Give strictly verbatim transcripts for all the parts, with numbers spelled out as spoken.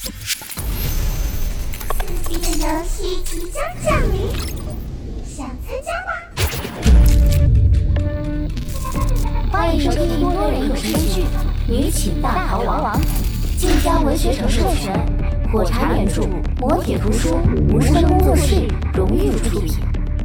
刺激的游戏即将降临，想参加吗？ 欢迎收听多人有声剧《女寝大逃亡》，晋江文学城授权，火柴原著，磨铁图书，无声工作室荣誉出品。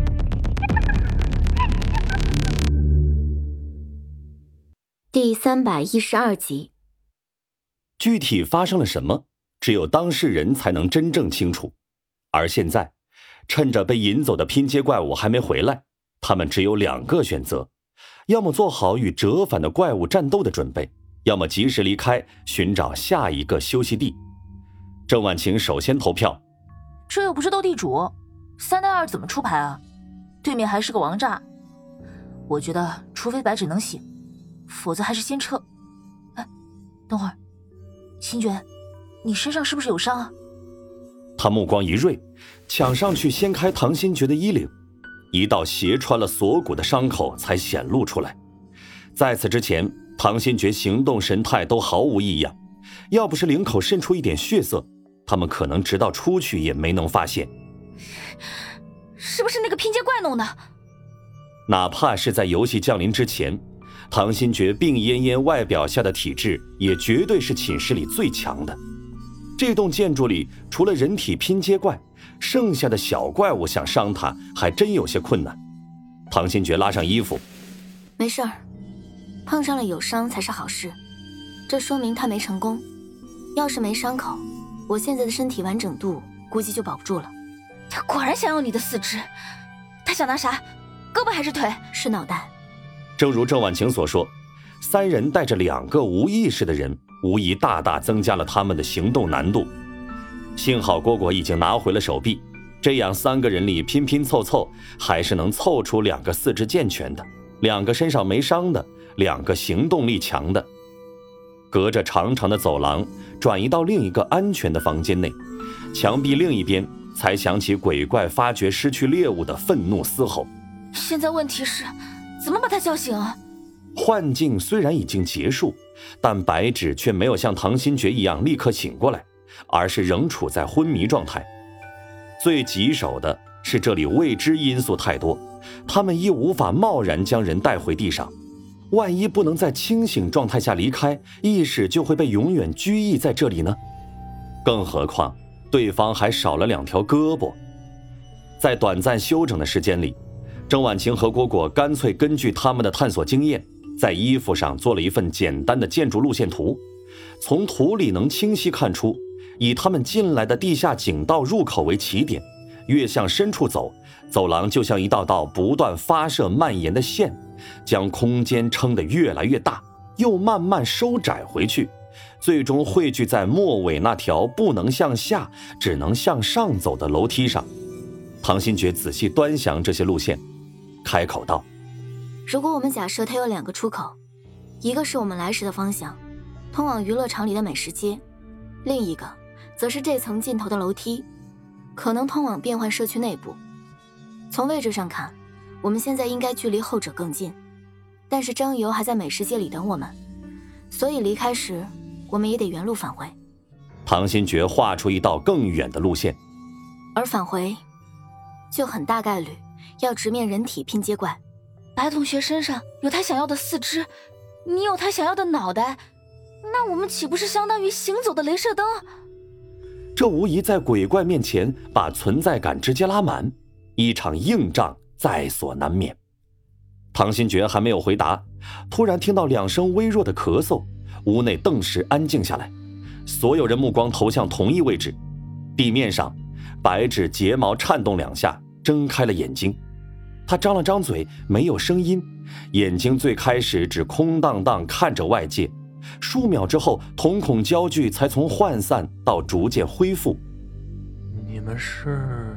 第三百一十二集。 具体发生了什么，只有当事人才能真正清楚。而现在，趁着被引走的拼接怪物还没回来，他们只有两个选择：要么做好与折返的怪物战斗的准备，要么及时离开，寻找下一个休息地。郑婉晴首先投票。 这又不是斗地主，三带二怎么出牌啊？对面还是个王炸，我觉得除非白纸能醒，否则还是先撤。哎，等会儿，秦觉，你身上是不是有伤啊？ 他目光一锐，抢上去掀开唐新觉的衣领，一道斜穿了锁骨的伤口才显露出来。在此之前，唐新觉行动神态都毫无异样，要不是领口渗出一点血色，他们可能直到出去也没能发现。 是不是那个拼接怪弄的？ 哪怕是在游戏降临之前，唐新觉病恹恹外表下的体质也绝对是寝室里最强的。这栋建筑里除了人体拼接怪，剩下的小怪物想伤他还真有些困难。唐新觉拉上衣服， 没事儿，碰上了有伤才是好事，这说明他没成功。要是没伤口，我现在的身体完整度估计就保不住了。 他果然想要你的四肢，他想拿啥？胳膊还是腿？ 是脑袋。 正如郑婉晴所说，三人带着两个无意识的人，无疑大大增加了他们的行动难度。幸好蝈蝈已经拿回了手臂，这样三个人里拼拼凑凑，还是能凑出两个四肢健全的，两个身上没伤的，两个行动力强的。隔着长长的走廊，转移到另一个安全的房间内，墙壁另一边才响起鬼怪发觉失去猎物的愤怒嘶吼。 现在问题是怎么把他叫醒啊？ 幻境虽然已经结束，但白纸却没有像唐新觉一样立刻醒过来，而是仍处在昏迷状态。最棘手的是这里未知因素太多，他们亦无法贸然将人带回地上，万一不能在清醒状态下离开，意识就会被永远拘役在这里呢。更何况对方还少了两条胳膊。在短暂休整的时间里，郑婉晴和蝈蝈干脆根据他们的探索经验，在衣服上做了一份简单的建筑路线图。从图里能清晰看出，以他们进来的地下井道入口为起点，越向深处走，走廊就像一道道不断发射蔓延的线，将空间撑得越来越大，又慢慢收窄回去，最终汇聚在末尾那条不能向下只能向上走的楼梯上。唐新觉仔细端详这些路线，开口道： 如果我们假设它有两个出口，一个是我们来时的方向，通往娱乐场里的美食街，另一个则是这层尽头的楼梯，可能通往变换社区内部。从位置上看，我们现在应该距离后者更近，但是张游还在美食街里等我们，所以离开时我们也得原路返回。 唐新觉画出一道更远的路线， 而返回就很大概率要直面人体拼接怪。 白同学身上有他想要的四肢，你有他想要的脑袋，那我们岂不是相当于行走的雷射灯？ 这无疑在鬼怪面前把存在感直接拉满，一场硬仗在所难免。唐新觉还没有回答，突然听到两声微弱的咳嗽，屋内顿时安静下来，所有人目光投向同一位置。地面上，白纸睫毛颤动两下，睁开了眼睛。他张了张嘴，没有声音，眼睛最开始只空荡荡看着外界，数秒之后，瞳孔焦距才从涣散到逐渐恢复。 你们是？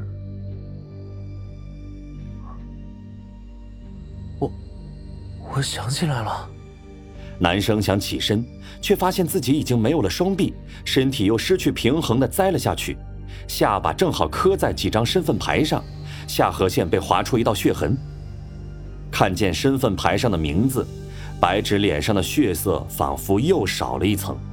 我，我想起来了。 男生想起身，却发现自己已经没有了双臂，身体又失去平衡地栽了下去，下巴正好磕在几张身份牌上，下颌线被划出一道血痕。看见身份牌上的名字，白纸脸上的血色仿佛又少了一层，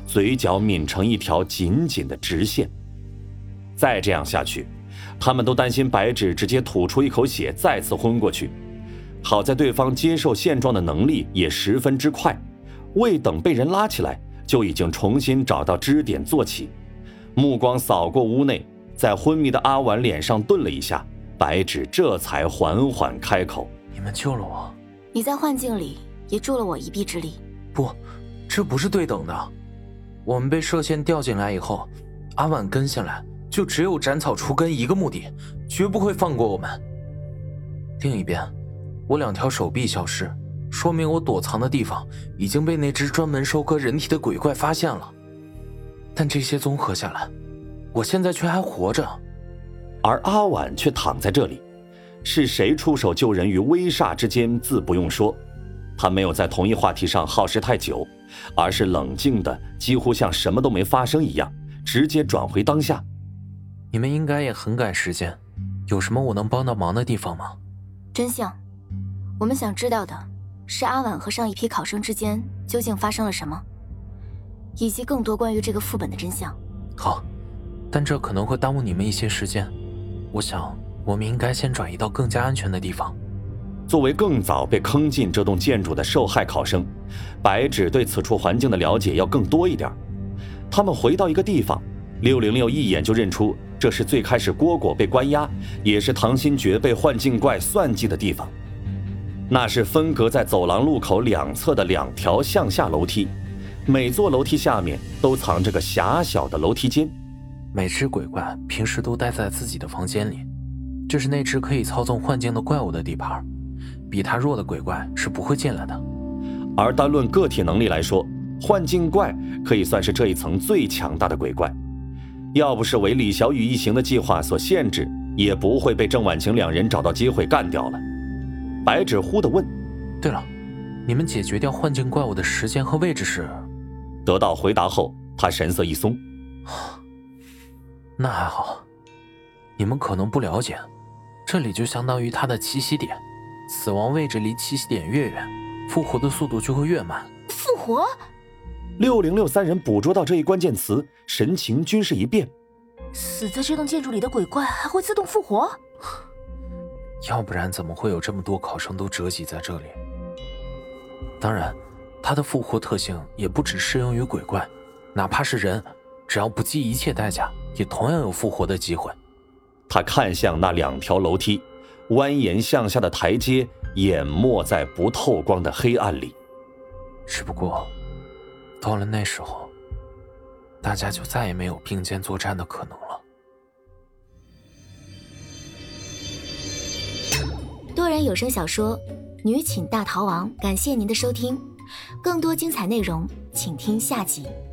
嘴角抿成一条紧紧的直线。再这样下去，他们都担心白芷直接吐出一口血，再次昏过去。好在对方接受现状的能力也十分之快，未等被人拉起来，就已经重新找到支点坐起。目光扫过屋内，在昏迷的阿婉脸上顿了一下，白芷这才缓缓开口：“ 你们救了我， 你在幻境里也助了我一臂之力。” 不，这不是对等的。我们被射线调进来以后，阿婉跟下来，就只有斩草除根一个目的，绝不会放过我们。另一边，我两条手臂消失，说明我躲藏的地方已经被那只专门收割人体的鬼怪发现了。但这些综合下来，我现在却还活着。 而阿婉却躺在这里，是谁出手救人于危煞之间自不用说，他没有在同一话题上耗时太久，而是冷静的几乎像什么都没发生一样，直接转回当下。 你们应该也很赶时间，有什么我能帮到忙的地方吗？ 真相，我们想知道的是阿婉和上一批考生之间究竟发生了什么，以及更多关于这个副本的真相。 好，但这可能会耽误你们一些时间，我想我们应该先转移到更加安全的地方。 作为更早被坑进这栋建筑的受害考生，白芷对此处环境的了解要更多一点。他们回到一个地方，六零六一眼就认出这是最开始蝈蝈被关押，也是唐新觉被幻境怪算计的地方。那是分隔在走廊路口两侧的两条向下楼梯，每座楼梯下面都藏着个狭小的楼梯间。 每只鬼怪平时都待在自己的房间里，这是那只可以操纵幻境的怪物的地盘，比他弱的鬼怪是不会进来的。 而单论个体能力来说，幻境怪可以算是这一层最强大的鬼怪，要不是为李小雨一行的计划所限制，也不会被郑婉晴两人找到机会干掉了。白芷忽地问：“ 对了，你们解决掉幻境怪物的时间和位置是？” 得到回答后，他神色一松：“ 那还好，你们可能不了解，这里就相当于它的栖息点，死亡位置离栖息点越远，复活的速度就会越慢。” 复活？ 六零六三人捕捉到这一关键词，神情均是一变。 死在这栋建筑里的鬼怪还会自动复活？ 要不然怎么会有这么多考生都折戟在这里？当然，它的复活特性也不只适用于鬼怪，哪怕是人，只要不计一切代价，也同样有复活的机会。 他看向那两条楼梯，蜿蜒向下的台阶淹没在不透光的黑暗里。 只不过，到了那时候，大家就再也没有并肩作战的可能了。 多人有声小说《女寝大逃亡》，感谢您的收听，更多精彩内容请听下集。